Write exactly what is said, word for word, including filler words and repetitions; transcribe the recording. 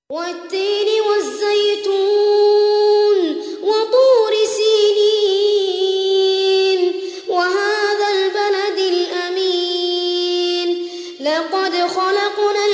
والتين والزيتون وطور سينين وهذا البلد الأمين لقد خلقنا